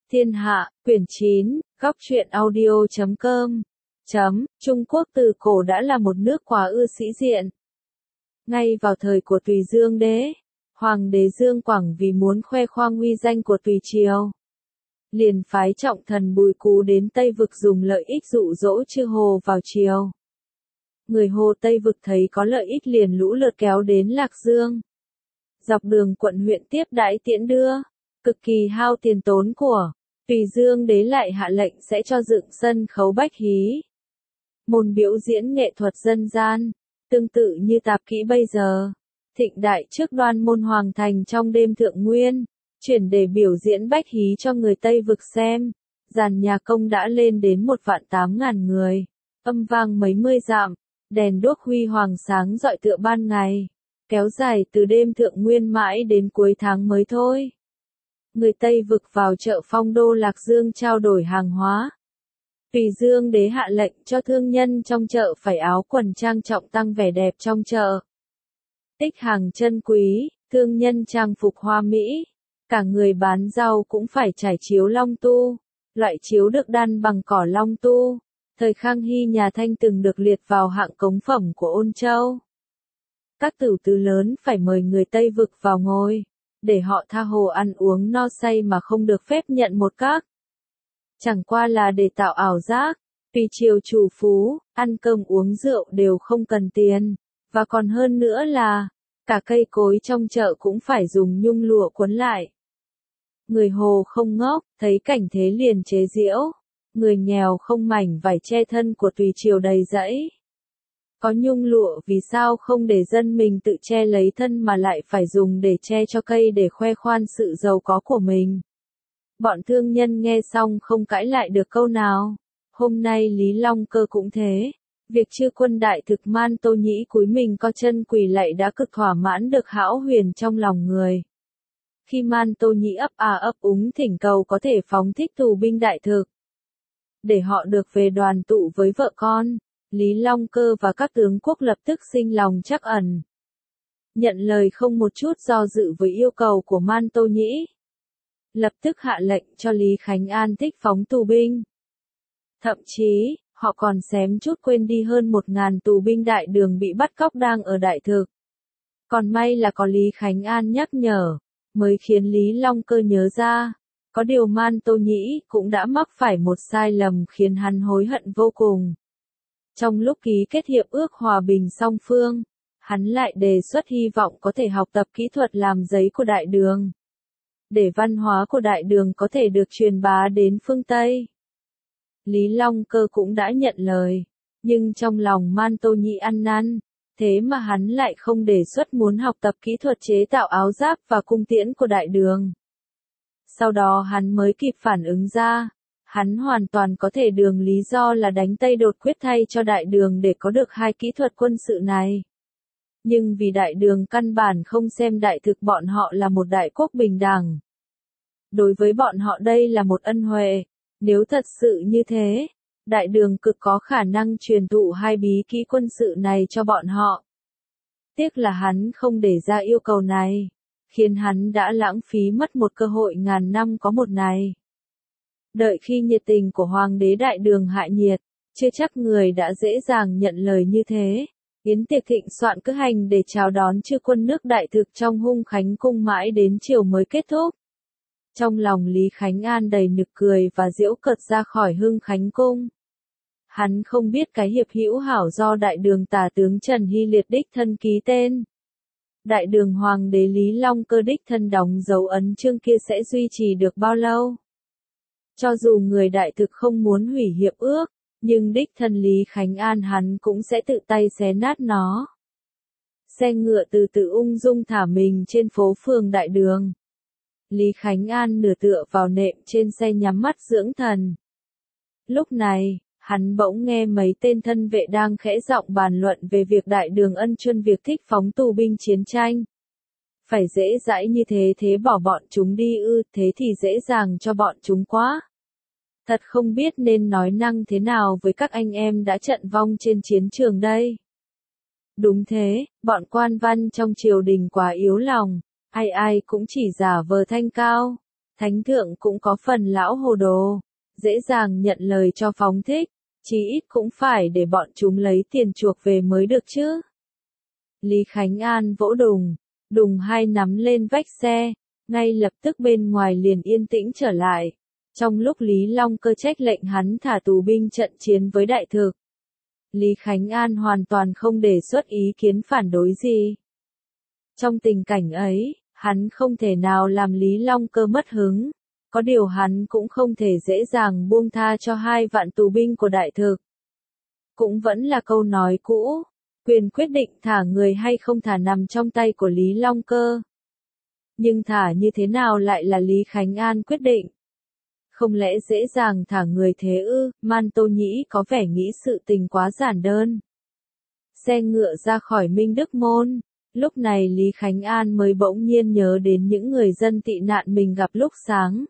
Thiên Hạ, quyển 9, góc truyện audio.com. Trung Quốc từ cổ đã là một nước quá ưa sĩ diện. Ngay vào thời của Tùy Dương Đế, Hoàng đế Dương Quảng vì muốn khoe khoang uy danh của Tùy Triều, liền phái trọng thần Bùi Cú đến Tây Vực dùng lợi ích dụ dỗ chư Hồ vào triều. Người Hồ Tây Vực thấy có lợi ích liền lũ lượt kéo đến Lạc Dương. Dọc đường quận huyện tiếp đãi tiễn đưa, cực kỳ hao tiền tốn của. Tùy Dương Đế lại hạ lệnh sẽ cho dựng sân khấu bách hí, môn biểu diễn nghệ thuật dân gian, tương tự như tạp kỹ bây giờ. Thịnh đại trước Đoan Môn Hoàng thành trong đêm thượng nguyên, chuyển để biểu diễn bách hí cho người Tây Vực xem. Dàn nhà công đã lên đến 1.800.000 người, âm vang mấy mươi dặm, đèn đuốc huy hoàng sáng rọi tựa ban ngày, kéo dài từ đêm thượng nguyên mãi đến cuối tháng mới thôi. Người Tây Vực vào chợ Phong Đô Lạc Dương trao đổi hàng hóa. Tùy Dương Đế hạ lệnh cho thương nhân trong chợ phải áo quần trang trọng tăng vẻ đẹp trong chợ. Tích hàng chân quý, thương nhân trang phục hoa mỹ. Cả người bán rau cũng phải trải chiếu long tu. Loại chiếu được đan bằng cỏ long tu. Thời Khang Hy nhà Thanh từng được liệt vào hạng cống phẩm của Ôn Châu. Các tửu tứ lớn phải mời người Tây Vực vào ngồi, để họ tha hồ ăn uống no say mà không được phép nhận một các. Chẳng qua là để tạo ảo giác, Tùy Triều chủ phú, ăn cơm uống rượu đều không cần tiền, và còn hơn nữa là, cả cây cối trong chợ cũng phải dùng nhung lụa quấn lại. Người Hồ không ngốc, thấy cảnh thế liền chế giễu, người nghèo không mảnh vải che thân của Tùy Triều đầy rẫy. Có nhung lụa vì sao không để dân mình tự che lấy thân mà lại phải dùng để che cho cây để khoe khoan sự giàu có của mình. Bọn thương nhân nghe xong không cãi lại được câu nào. Hôm nay Lý Long Cơ cũng thế. Việc chư quân đại thực Man Tô Nhĩ cúi mình co chân quỳ lạy đã cực thỏa mãn được hão huyền trong lòng người. Khi Man Tô Nhĩ ấp úng thỉnh cầu có thể phóng thích tù binh đại thực, để họ được về đoàn tụ với vợ con, Lý Long Cơ và các tướng quốc lập tức sinh lòng trắc ẩn. Nhận lời không một chút do dự với yêu cầu của Man Tô Nhĩ. Lập tức hạ lệnh cho Lý Khánh An thích phóng tù binh. Thậm chí, họ còn xém chút quên đi hơn 1.000 tù binh đại đường bị bắt cóc đang ở đại thực. Còn may là có Lý Khánh An nhắc nhở, mới khiến Lý Long Cơ nhớ ra. Có điều Man Tô Nhĩ cũng đã mắc phải một sai lầm khiến hắn hối hận vô cùng. Trong lúc ký kết hiệp ước hòa bình song phương, hắn lại đề xuất hy vọng có thể học tập kỹ thuật làm giấy của đại đường, để văn hóa của đại đường có thể được truyền bá đến phương Tây. Lý Long Cơ cũng đã nhận lời, nhưng trong lòng Man Tô Nhĩ ăn năn, thế mà hắn lại không đề xuất muốn học tập kỹ thuật chế tạo áo giáp và cung tiễn của đại đường. Sau đó hắn mới kịp phản ứng ra, hắn hoàn toàn có thể đường lý do là đánh Tây đột quyết thay cho đại đường để có được hai kỹ thuật quân sự này. Nhưng vì đại đường căn bản không xem đại thực bọn họ là một đại quốc bình đẳng. Đối với bọn họ đây là một ân huệ, nếu thật sự như thế, đại đường cực có khả năng truyền thụ hai bí kỹ quân sự này cho bọn họ. Tiếc là hắn không để ra yêu cầu này, khiến hắn đã lãng phí mất một cơ hội ngàn năm có một này. Đợi khi nhiệt tình của Hoàng đế đại đường hạ nhiệt, chưa chắc người đã dễ dàng nhận lời như thế. Yến tiệc thịnh soạn cứ hành để chào đón chư quân nước đại thực trong Hung Khánh cung mãi đến chiều mới kết thúc. Trong lòng Lý Khánh An đầy nực cười và giễu cợt ra khỏi Hưng Khánh cung. Hắn không biết cái hiệp hữu hảo do đại đường tả tướng Trần Hy Liệt đích thân ký tên. Đại đường Hoàng đế Lý Long Cơ đích thân đóng dấu ấn chương kia sẽ duy trì được bao lâu? Cho dù người đại thực không muốn hủy hiệp ước, nhưng đích thân Lý Khánh An hắn cũng sẽ tự tay xé nát nó. Xe ngựa từ từ ung dung thả mình trên phố phường đại đường. Lý Khánh An nửa tựa vào nệm trên xe nhắm mắt dưỡng thần. Lúc này, hắn bỗng nghe mấy tên thân vệ đang khẽ giọng bàn luận về việc đại đường ân chuân việc thích phóng tù binh chiến tranh. Phải dễ dãi như thế bỏ bọn chúng đi ư, thế thì dễ dàng cho bọn chúng quá. Thật không biết nên nói năng thế nào với các anh em đã trận vong trên chiến trường đây. Đúng thế, bọn quan văn trong triều đình quá yếu lòng, ai ai cũng chỉ giả vờ thanh cao, Thánh thượng cũng có phần lão hồ đồ, dễ dàng nhận lời cho phóng thích, chí ít cũng phải để bọn chúng lấy tiền chuộc về mới được chứ. Lý Khánh An vỗ đùng, đùng hai nắm lên vách xe, ngay lập tức bên ngoài liền yên tĩnh trở lại. Trong lúc Lý Long Cơ trách lệnh hắn thả tù binh trận chiến với đại thực, Lý Khánh An hoàn toàn không đề xuất ý kiến phản đối gì. Trong tình cảnh ấy, hắn không thể nào làm Lý Long Cơ mất hứng, có điều hắn cũng không thể dễ dàng buông tha cho 2 vạn tù binh của đại thực. Cũng vẫn là câu nói cũ, quyền quyết định thả người hay không thả nằm trong tay của Lý Long Cơ. Nhưng thả như thế nào lại là Lý Khánh An quyết định. Không lẽ dễ dàng thả người thế ư? Man Tô Nhĩ có vẻ nghĩ sự tình quá giản đơn. Xe ngựa ra khỏi Minh Đức Môn, lúc này Lý Khánh An mới bỗng nhiên nhớ đến những người dân tị nạn mình gặp lúc sáng.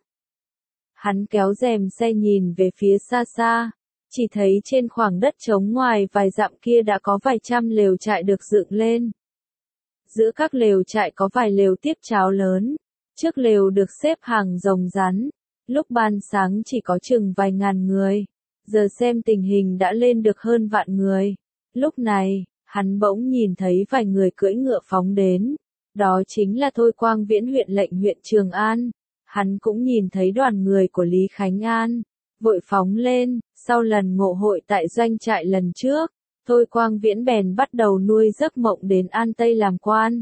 Hắn kéo rèm xe nhìn về phía xa xa, chỉ thấy trên khoảng đất trống ngoài vài dặm kia đã có vài trăm lều trại được dựng lên. Giữa các lều trại có vài lều tiếp cháo lớn, trước lều được xếp hàng rồng rắn. Lúc ban sáng chỉ có chừng vài ngàn người, giờ xem tình hình đã lên được hơn vạn người. Lúc này, hắn bỗng nhìn thấy vài người cưỡi ngựa phóng đến, đó chính là Thôi Quang Viễn huyện lệnh huyện Trường An. Hắn cũng nhìn thấy đoàn người của Lý Khánh An, vội phóng lên. Sau lần ngộ hội tại doanh trại lần trước, Thôi Quang Viễn bèn bắt đầu nuôi giấc mộng đến An Tây làm quan.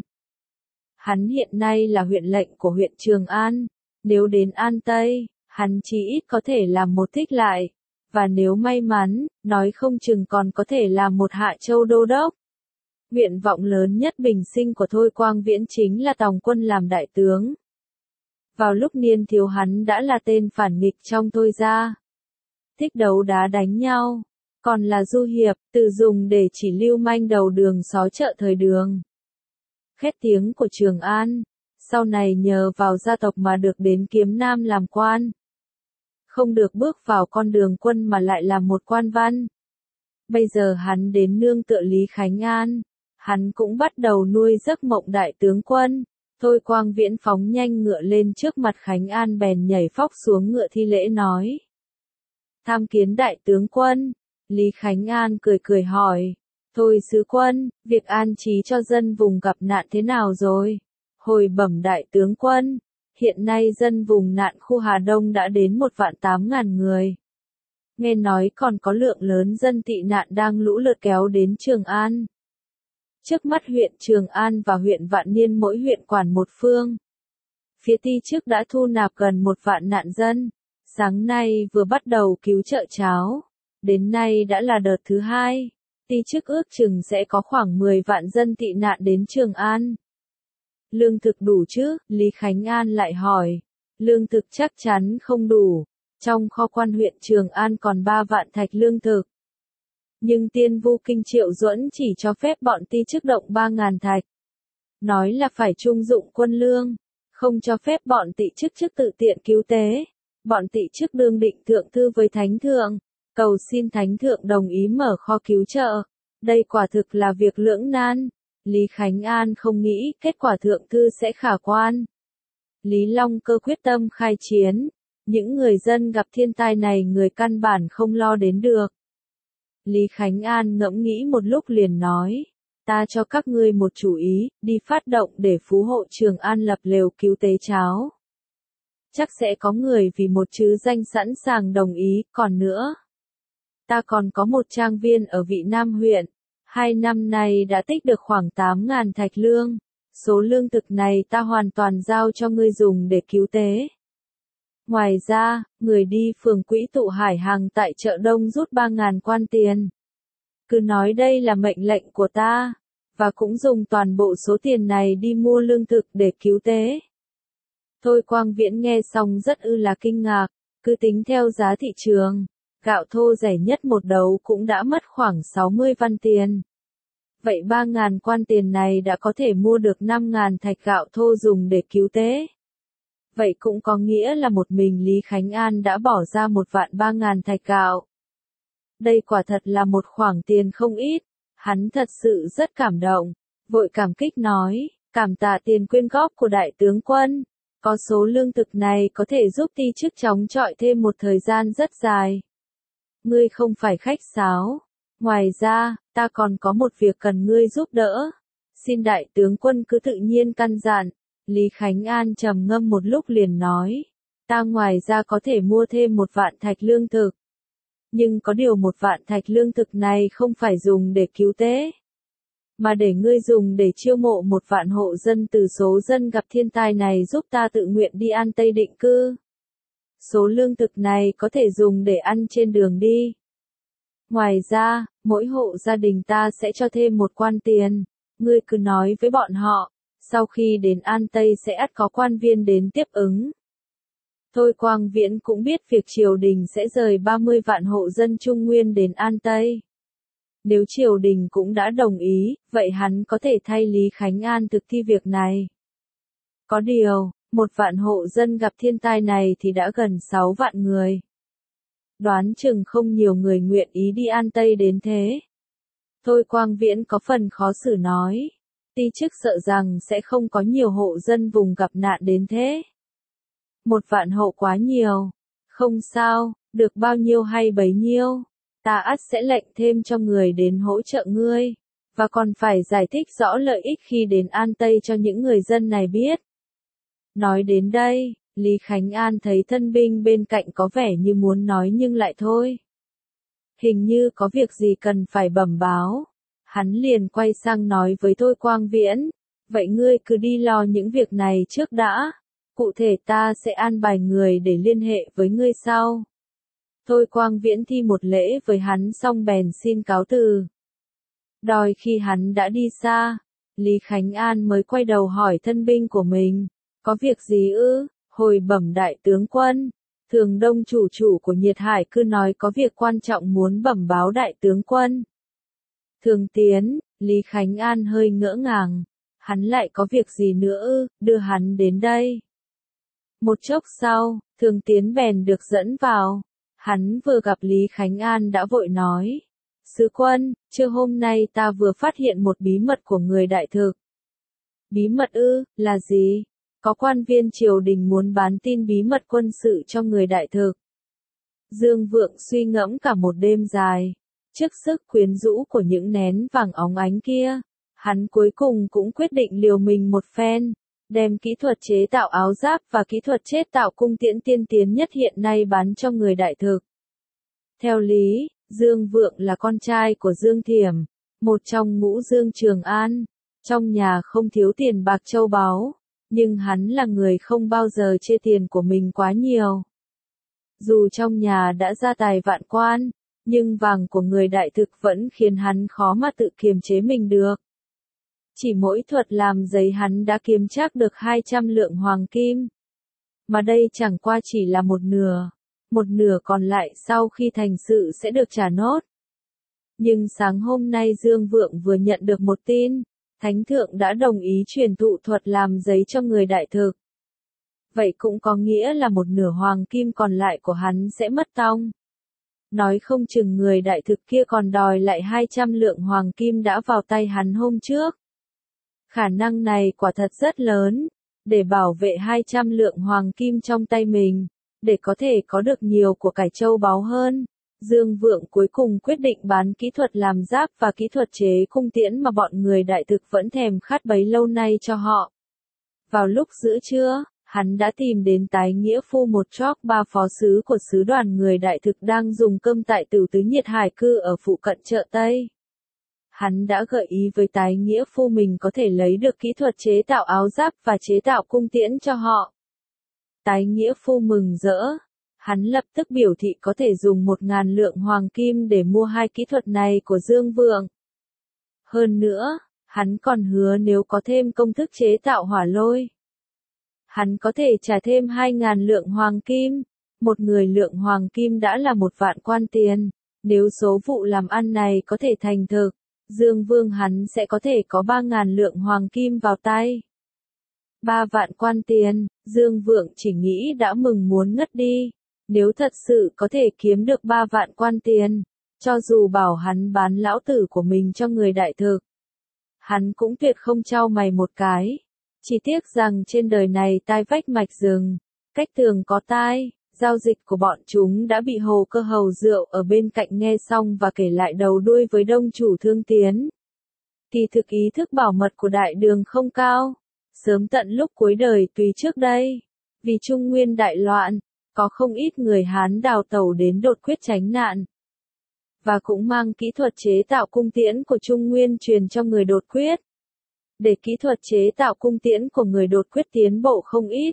Hắn hiện nay là huyện lệnh của huyện Trường An, nếu đến An Tây, hắn chỉ ít có thể làm một thích lại, và nếu may mắn, nói không chừng còn có thể làm một Hạ Châu đô đốc. Nguyện vọng lớn nhất bình sinh của Thôi Quang Viễn chính là tòng quân làm đại tướng. Vào lúc niên thiếu hắn đã là tên phản nghịch trong Thôi gia. Thích đấu đá đánh nhau, còn là du hiệp, từ dùng để chỉ lưu manh đầu đường xó chợ thời Đường. Khét tiếng của Trường An, sau này nhờ vào gia tộc mà được đến Kiếm Nam làm quan. Không được bước vào con đường quân mà lại làm một quan văn. Bây giờ hắn đến nương tựa Lý Khánh An, hắn cũng bắt đầu nuôi giấc mộng đại tướng quân. Thôi Quang Viễn phóng nhanh ngựa lên trước mặt Khánh An bèn nhảy phóc xuống ngựa thi lễ nói. Tham kiến đại tướng quân. Lý Khánh An cười cười hỏi. Thôi sứ quân, việc an trí cho dân vùng gặp nạn thế nào rồi? Hồi bẩm đại tướng quân, hiện nay dân vùng nạn khu Hà Đông đã đến 1.800.000 người. Nghe nói còn có lượng lớn dân tị nạn đang lũ lượt kéo đến Trường An. Trước mắt huyện Trường An và huyện Vạn Niên mỗi huyện quản một phương. Phía ty trước đã thu nạp gần 1 vạn nạn dân. Sáng nay vừa bắt đầu cứu trợ cháo. Đến nay đã là đợt thứ 2. Ty trước ước chừng sẽ có khoảng 10 vạn dân tị nạn đến Trường An. Lương thực đủ chứ? Lý Khánh An lại hỏi. Lương thực chắc chắn không đủ. Trong kho quan huyện Trường An còn 3 vạn thạch lương thực. Nhưng Tiên Vu Kinh Triệu Duẫn chỉ cho phép bọn ty chức động 3.000 thạch. Nói là phải trung dụng quân lương, không cho phép bọn tị chức tự tiện cứu tế. Bọn tị chức đương định thượng thư với Thánh Thượng, cầu xin Thánh Thượng đồng ý mở kho cứu trợ. Đây quả thực là việc lưỡng nan. Lý Khánh An không nghĩ kết quả thượng thư sẽ khả quan. Lý Long Cơ quyết tâm khai chiến. Những người dân gặp thiên tai này người căn bản không lo đến được. Lý Khánh An ngẫm nghĩ một lúc liền nói. Ta cho các ngươi một chủ ý, đi phát động để phú hộ Trường An lập lều cứu tế cháo. Chắc sẽ có người vì một chữ danh sẵn sàng đồng ý, còn nữa. Ta còn có một trang viên ở Vị Nam huyện. 2 năm nay đã tích được khoảng 8.000 thạch lương. Số lương thực này ta hoàn toàn giao cho ngươi dùng để cứu tế. Ngoài ra, người đi phường quỹ tụ hải hàng tại chợ Đông rút 3.000 quan tiền. Cứ nói đây là mệnh lệnh của ta, và cũng dùng toàn bộ số tiền này đi mua lương thực để cứu tế. Thôi Quang Viễn nghe xong rất là kinh ngạc, cứ tính theo giá thị trường, gạo thô rẻ nhất một đấu cũng đã mất khoảng 60 văn tiền. Vậy 3.000 quan tiền này đã có thể mua được 5.000 thạch gạo thô dùng để cứu tế. Vậy cũng có nghĩa là một mình Lý Khánh An đã bỏ ra 1.300.000 thạch gạo. Đây quả thật là một khoản tiền không ít, hắn thật sự rất cảm động, vội cảm kích nói, cảm tạ tiền quyên góp của đại tướng quân. Có số lương thực này có thể giúp ti chức chống chọi thêm một thời gian rất dài. Ngươi không phải khách sáo. Ngoài ra, ta còn có một việc cần ngươi giúp đỡ. Xin đại tướng quân cứ tự nhiên căn dặn. Lý Khánh An trầm ngâm một lúc liền nói. Ta ngoài ra có thể mua thêm 1 vạn thạch lương thực. Nhưng có điều 1 vạn thạch lương thực này không phải dùng để cứu tế, mà để ngươi dùng để chiêu mộ 1 vạn hộ dân từ số dân gặp thiên tai này giúp ta tự nguyện đi An Tây định cư. Số lương thực này có thể dùng để ăn trên đường đi. Ngoài ra, mỗi hộ gia đình ta sẽ cho thêm 1 quan tiền. Ngươi cứ nói với bọn họ, sau khi đến An Tây sẽ ắt có quan viên đến tiếp ứng. Thôi Quang Viễn cũng biết việc triều đình sẽ rời 30 vạn hộ dân Trung Nguyên đến An Tây. Nếu triều đình cũng đã đồng ý, vậy hắn có thể thay Lý Khánh An thực thi việc này. Có điều, 1 vạn hộ dân gặp thiên tai này thì đã gần 6 vạn người. Đoán chừng không nhiều người nguyện ý đi An Tây đến thế. Thôi Quang Viễn có phần khó xử nói. Ti chức sợ rằng sẽ không có nhiều hộ dân vùng gặp nạn đến thế. 1 vạn hộ quá nhiều. Không sao, được bao nhiêu hay bấy nhiêu. Ta ắt sẽ lệnh thêm cho người đến hỗ trợ ngươi. Và còn phải giải thích rõ lợi ích khi đến An Tây cho những người dân này biết. Nói đến đây, Lý Khánh An thấy thân binh bên cạnh có vẻ như muốn nói nhưng lại thôi. Hình như có việc gì cần phải bẩm báo. Hắn liền quay sang nói với Thôi Quang Viễn. Vậy ngươi cứ đi lo những việc này trước đã. Cụ thể ta sẽ an bài người để liên hệ với ngươi sau. Thôi Quang Viễn thi một lễ với hắn xong bèn xin cáo từ. Đòi khi hắn đã đi xa, Lý Khánh An mới quay đầu hỏi thân binh của mình. Có việc gì ư? Hồi bẩm đại tướng quân. Thường Đông chủ của Nhiệt Hải cứ nói có việc quan trọng muốn bẩm báo đại tướng quân. Thường Tiến, Lý Khánh An hơi ngỡ ngàng. Hắn lại có việc gì nữa ư? Đưa hắn đến đây. Một chốc sau, Thường Tiến bèn được dẫn vào. Hắn vừa gặp Lý Khánh An đã vội nói. Sứ quân, trưa hôm nay ta vừa phát hiện một bí mật của người đại thực. Bí mật ư, là gì? Có quan viên triều đình muốn bán tin bí mật quân sự cho người đại thực. Dương Vượng suy ngẫm cả một đêm dài. Trước sức quyến rũ của những nén vàng óng ánh kia, hắn cuối cùng cũng quyết định liều mình một phen. Đem kỹ thuật chế tạo áo giáp và kỹ thuật chế tạo cung tiễn tiên tiến nhất hiện nay bán cho người đại thực. Theo lý, Dương Vượng là con trai của Dương Thiểm, một trong ngũ Dương Trường An. Trong nhà không thiếu tiền bạc châu báu, nhưng hắn là người không bao giờ chê tiền của mình quá nhiều. Dù trong nhà đã gia tài vạn quan, nhưng vàng của người đại thực vẫn khiến hắn khó mà tự kiềm chế mình được. Chỉ mỗi thuật làm giấy hắn đã kiếm trác được 200 lượng hoàng kim. Mà đây chẳng qua chỉ là một nửa còn lại sau khi thành sự sẽ được trả nốt. Nhưng sáng hôm nay Dương Vượng vừa nhận được một tin, Thánh Thượng đã đồng ý truyền thụ thuật làm giấy cho người đại thực. Vậy cũng có nghĩa là một nửa hoàng kim còn lại của hắn sẽ mất tong. Nói không chừng người đại thực kia còn đòi lại 200 lượng hoàng kim đã vào tay hắn hôm trước. Khả năng này quả thật rất lớn, để bảo vệ 200 lượng hoàng kim trong tay mình, để có thể có được nhiều của cải châu báu hơn. Dương Vượng cuối cùng quyết định bán kỹ thuật làm giáp và kỹ thuật chế cung tiễn mà bọn người đại thực vẫn thèm khát bấy lâu nay cho họ. Vào lúc giữa trưa, hắn đã tìm đến Tái Nghĩa Phu một chóc 3 phó sứ của sứ đoàn người đại thực đang dùng cơm tại Tửu Tứ Nhiệt Hải cư ở phụ cận chợ Tây. Hắn đã gợi ý với Tái Nghĩa Phu mình có thể lấy được kỹ thuật chế tạo áo giáp và chế tạo cung tiễn cho họ. Tái Nghĩa Phu mừng rỡ. Hắn lập tức biểu thị có thể dùng 1.000 lượng hoàng kim để mua 2 kỹ thuật này của Dương Vượng. Hơn nữa, hắn còn hứa nếu có thêm công thức chế tạo hỏa lôi, hắn có thể trả thêm 2.000 lượng hoàng kim. Một người lượng hoàng kim đã là 1 vạn quan tiền. Nếu số vụ làm ăn này có thể thành thực, Dương Vương hắn sẽ có thể có 3.000 lượng hoàng kim vào tay. 3 vạn quan tiền, Dương Vượng chỉ nghĩ đã mừng muốn ngất đi. Nếu thật sự có thể kiếm được 3 vạn quan tiền, cho dù bảo hắn bán lão tử của mình cho người đại thực, hắn cũng tuyệt không chau mày một cái. Chỉ tiếc rằng trên đời này tai vách mạch rừng, cách tường có tai, giao dịch của bọn chúng đã bị Hồ Cơ Hầu Rượu ở bên cạnh nghe xong và kể lại đầu đuôi với đông chủ Thương Tiến. Kỳ thực ý thức bảo mật của đại đường không cao, sớm tận lúc cuối đời Tùy trước đây, vì Trung Nguyên đại loạn, có không ít người Hán đào tẩu đến Đột Quyết tránh nạn. Và cũng mang kỹ thuật chế tạo cung tiễn của Trung Nguyên truyền cho người Đột Quyết. Để kỹ thuật chế tạo cung tiễn của người Đột Quyết tiến bộ không ít.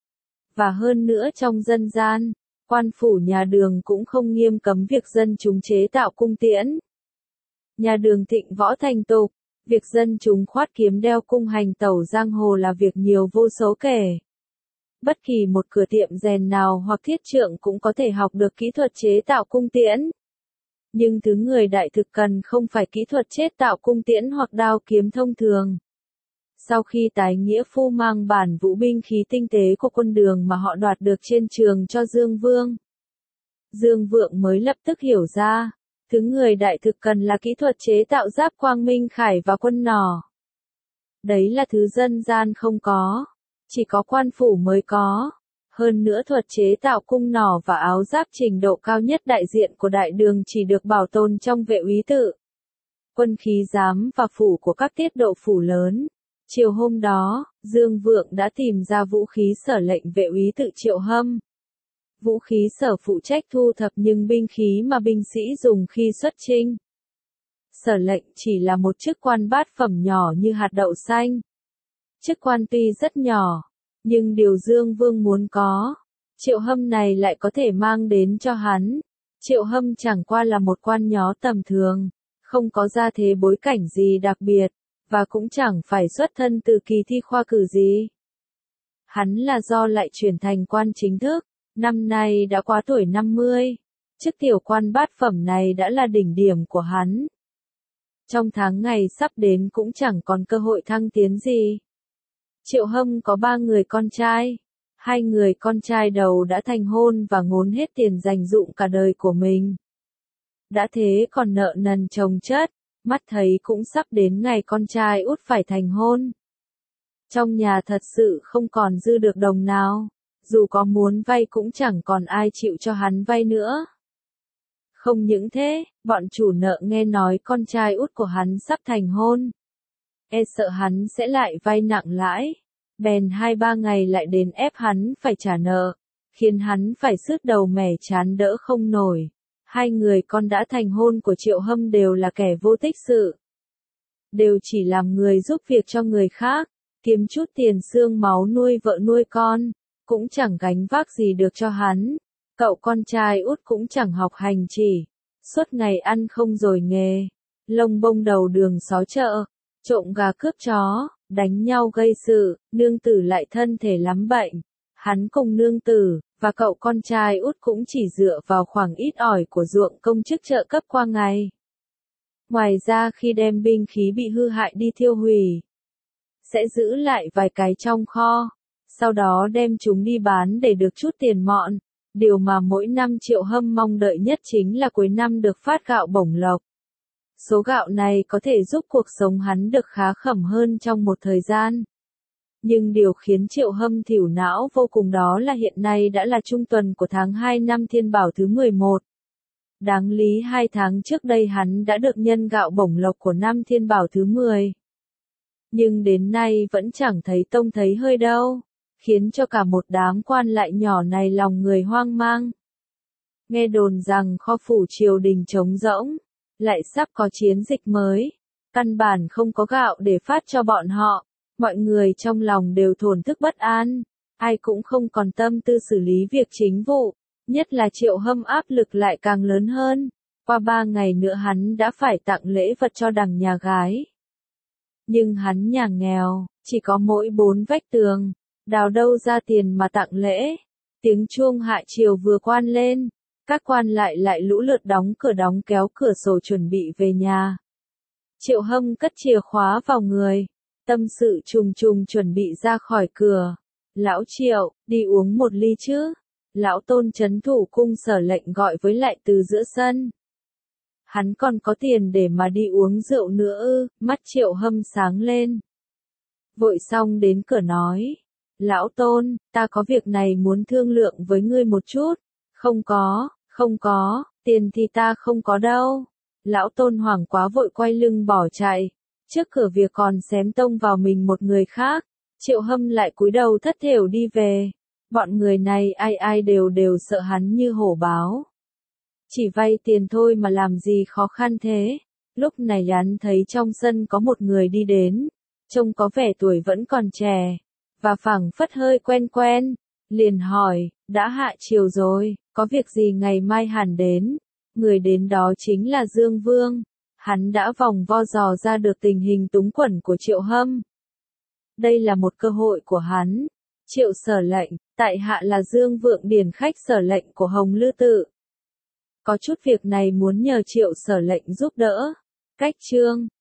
Và hơn nữa trong dân gian, quan phủ nhà Đường cũng không nghiêm cấm việc dân chúng chế tạo cung tiễn. Nhà Đường thịnh võ thành tục, việc dân chúng khoát kiếm đeo cung hành tẩu giang hồ là việc nhiều vô số kể. Bất kỳ một cửa tiệm rèn nào hoặc thiết trượng cũng có thể học được kỹ thuật chế tạo cung tiễn. Nhưng thứ người đại thực cần không phải kỹ thuật chế tạo cung tiễn hoặc đao kiếm thông thường. Sau khi tái nghĩa phu mang bản vũ binh khí tinh tế của quân Đường mà họ đoạt được trên trường cho Dương Vương, Dương Vượng mới lập tức hiểu ra, thứ người đại thực cần là kỹ thuật chế tạo giáp quang minh khải và quân nỏ. Đấy là thứ dân gian không có, chỉ có quan phủ mới có. Hơn nữa thuật chế tạo cung nỏ và áo giáp trình độ cao nhất đại diện của đại đường chỉ được bảo tồn trong Vệ úy tự, quân khí giám và phủ của các tiết độ phủ lớn. Chiều hôm đó, Dương Vượng đã tìm ra vũ khí sở lệnh Vệ úy tự Triệu Hâm. Vũ khí sở phụ trách thu thập những binh khí mà binh sĩ dùng khi xuất chinh. Sở lệnh chỉ là một chức quan bát phẩm nhỏ như hạt đậu xanh. Chức quan tuy rất nhỏ, nhưng điều Dương Vương muốn có, Triệu Hâm này lại có thể mang đến cho hắn. Triệu Hâm chẳng qua là một quan nhó tầm thường, không có gia thế bối cảnh gì đặc biệt, và cũng chẳng phải xuất thân từ kỳ thi khoa cử gì. Hắn là do lại chuyển thành quan chính thức, năm nay đã quá tuổi 50. Chức tiểu quan bát phẩm này đã là đỉnh điểm của hắn. Trong tháng ngày sắp đến cũng chẳng còn cơ hội thăng tiến gì. Triệu Hâm có 3 người con trai. 2 người con trai đầu đã thành hôn và ngốn hết tiền dành dụm cả đời của mình. Đã thế còn nợ nần chồng chất, mắt thấy cũng sắp đến ngày con trai út phải thành hôn. Trong nhà thật sự không còn dư được đồng nào, dù có muốn vay cũng chẳng còn ai chịu cho hắn vay nữa. Không những thế, bọn chủ nợ nghe nói con trai út của hắn sắp thành hôn, sợ hắn sẽ lại vay nặng lãi, bèn 2-3 ngày lại đến ép hắn phải trả nợ, khiến hắn phải sứt đầu mẻ chán đỡ không nổi. 2 người con đã thành hôn của Triệu Hâm đều là kẻ vô tích sự, đều chỉ làm người giúp việc cho người khác, kiếm chút tiền xương máu nuôi vợ nuôi con, cũng chẳng gánh vác gì được cho hắn. Cậu con trai út cũng chẳng học hành chỉ, suốt ngày ăn không rồi nghề, lông bông đầu đường xó chợ, trộm gà cướp chó, đánh nhau gây sự, nương tử lại thân thể lắm bệnh. Hắn cùng nương tử, và cậu con trai út cũng chỉ dựa vào khoảng ít ỏi của ruộng công chức trợ cấp qua ngày. Ngoài ra khi đem binh khí bị hư hại đi thiêu hủy, sẽ giữ lại vài cái trong kho, sau đó đem chúng đi bán để được chút tiền mọn. Điều mà mỗi năm Triệu Hâm mong đợi nhất chính là cuối năm được phát gạo bổng lộc. Số gạo này có thể giúp cuộc sống hắn được khá khẩm hơn trong một thời gian. Nhưng điều khiến Triệu Hâm thỉu não vô cùng đó là hiện nay đã là trung tuần của tháng 2 năm Thiên Bảo thứ 11. Đáng lý 2 tháng trước đây hắn đã được nhân gạo bổng lộc của năm Thiên Bảo thứ 10. Nhưng đến nay vẫn chẳng thấy tông thấy hơi đâu, khiến cho cả một đám quan lại nhỏ này lòng người hoang mang. Nghe đồn rằng kho phủ triều đình trống rỗng, lại sắp có chiến dịch mới, căn bản không có gạo để phát cho bọn họ, mọi người trong lòng đều thổn thức bất an, ai cũng không còn tâm tư xử lý việc chính vụ, nhất là Triệu Hâm áp lực lại càng lớn hơn. Qua 3 ngày nữa hắn đã phải tặng lễ vật cho đằng nhà gái. Nhưng hắn nhà nghèo, chỉ có mỗi 4 vách tường, đào đâu ra tiền mà tặng lễ. Tiếng chuông hạ chiều vừa quan lên, các quan lại lũ lượt đóng cửa đóng kéo cửa sổ chuẩn bị về nhà. Triệu Hâm cất chìa khóa vào người, tâm sự trùng trùng chuẩn bị ra khỏi cửa. Lão Triệu, đi uống một ly chứ? Lão Tôn trấn thủ cung Sở lệnh gọi với lại từ giữa sân. Hắn còn có tiền để mà đi uống rượu nữa ư? Mắt Triệu Hâm sáng lên. vội xong đến cửa nói. Lão Tôn, ta có việc này muốn thương lượng với ngươi một chút. Không có, tiền thì ta không có đâu. Lão Tôn hoảng quá vội quay lưng bỏ chạy. Trước cửa việc còn xém tông vào mình một người khác. Triệu Hâm lại cúi đầu thất thểu đi về. Bọn người này ai ai đều sợ hắn như hổ báo. Chỉ vay tiền thôi mà làm gì khó khăn thế. Lúc này hắn thấy trong sân có một người đi đến. Trông có vẻ tuổi vẫn còn trẻ. Và phảng phất hơi quen quen. Liền hỏi, đã hạ chiều rồi, có việc gì ngày mai hẳn đến. Người đến đó chính là Dương Vương. Hắn đã vòng vo dò ra được tình hình túng quẫn của Triệu Hâm. Đây là một cơ hội của hắn. Triệu Sở lệnh, tại hạ là Dương Vượng điển khách Sở lệnh của Hồng Lư Tự. Có chút việc này muốn nhờ Triệu Sở lệnh giúp đỡ. Cách chương